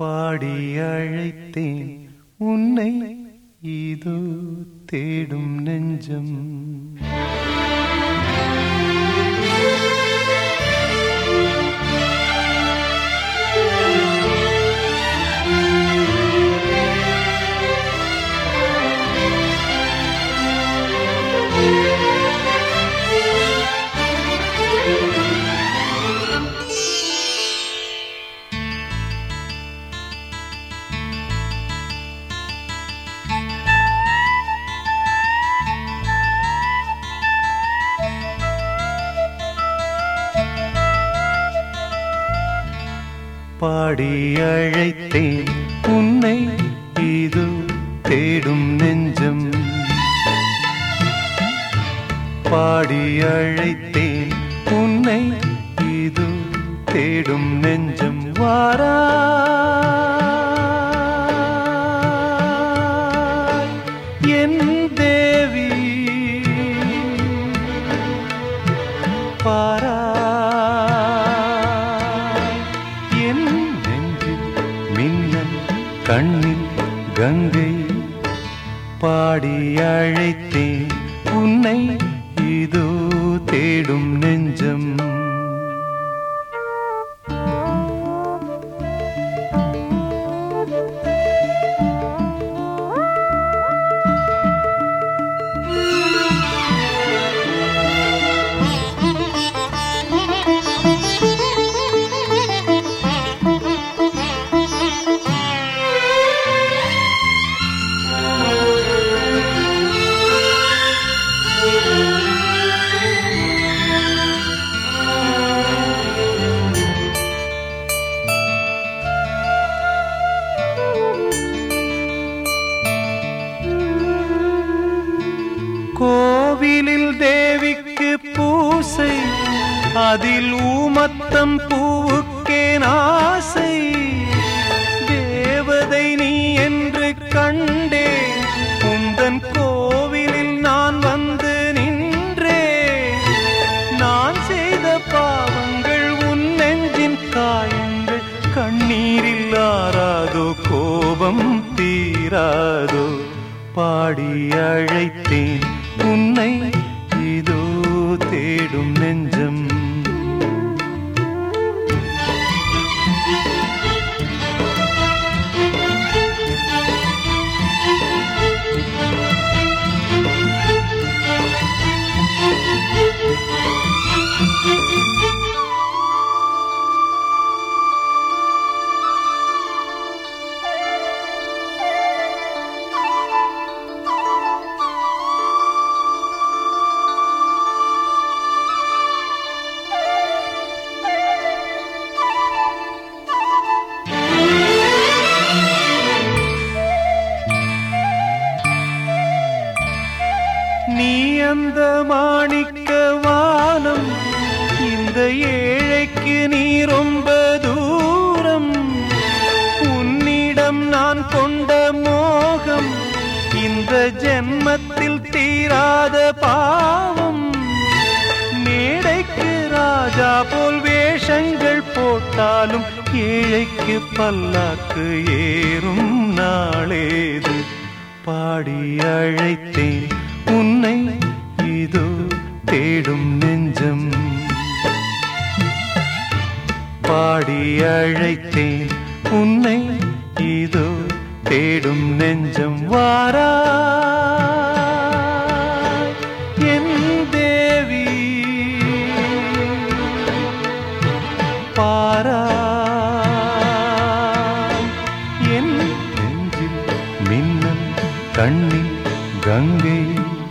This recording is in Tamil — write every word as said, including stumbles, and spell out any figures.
பாடி அழைத்தேன் உன்னை இதோ தேடும் நெஞ்சம். பாடி அழைத்தேன் உன்னை இதோ தேடும் நெஞ்சம். பாடி அழைத்தேன் உன்னை இதோ தேடும் நெஞ்சம். வாராய் என் தேவி, பாரா கண்ணில் கங்கை. பாடி அழைத்தேன் உன்னை இதோ தேடும் நெஞ்சம். கோவிலில் தேவிக்கு பூசை, அதில் ஊமத்தம் பூவுக்கே ஆசை. தேவதை நீ என்று கண்டேன், உந்தன் கோவிலில் நான் வந்து நின்றேன். நான் செய்த பாவங்கள் உன் நெஞ்சின் காயங்கள், கண்ணீரில் ஆறாதோ கோபம் தீராதோ. பாடி அழைத்தேன் உன்னை இதோ தேடும் நெஞ்சம். நீ அந்த மாணிக்க வானம், இந்த ஏழைக்கு நீ ரொம்ப தூரம். உன்னிடம் நான் கொண்ட மோகம், இந்த ஜென்மத்தில் தீராத பாவம். மேடைக்கு ராஜா போல் வேஷங்கள் போட்டாலும், ஏழைக்கு பல்லாக்கு ஏறும் நாளேது. பாடி அழைத்தேன் உன்னை இதோ தேடும் நெஞ்சம். பாடி அழைத்தேன் உன்னை இதோ தேடும் நெஞ்சம். வாராய் என் தேவி, பாராய் என் நெஞ்சில் மின்னல் கண்ணில் கங்கை.